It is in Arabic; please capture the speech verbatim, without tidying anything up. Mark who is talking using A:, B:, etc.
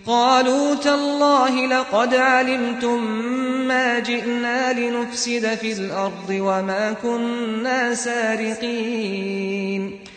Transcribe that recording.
A: قالوا تالله لقد علمتم ما جئنا لنفسد في الأرض وما كنا سارقين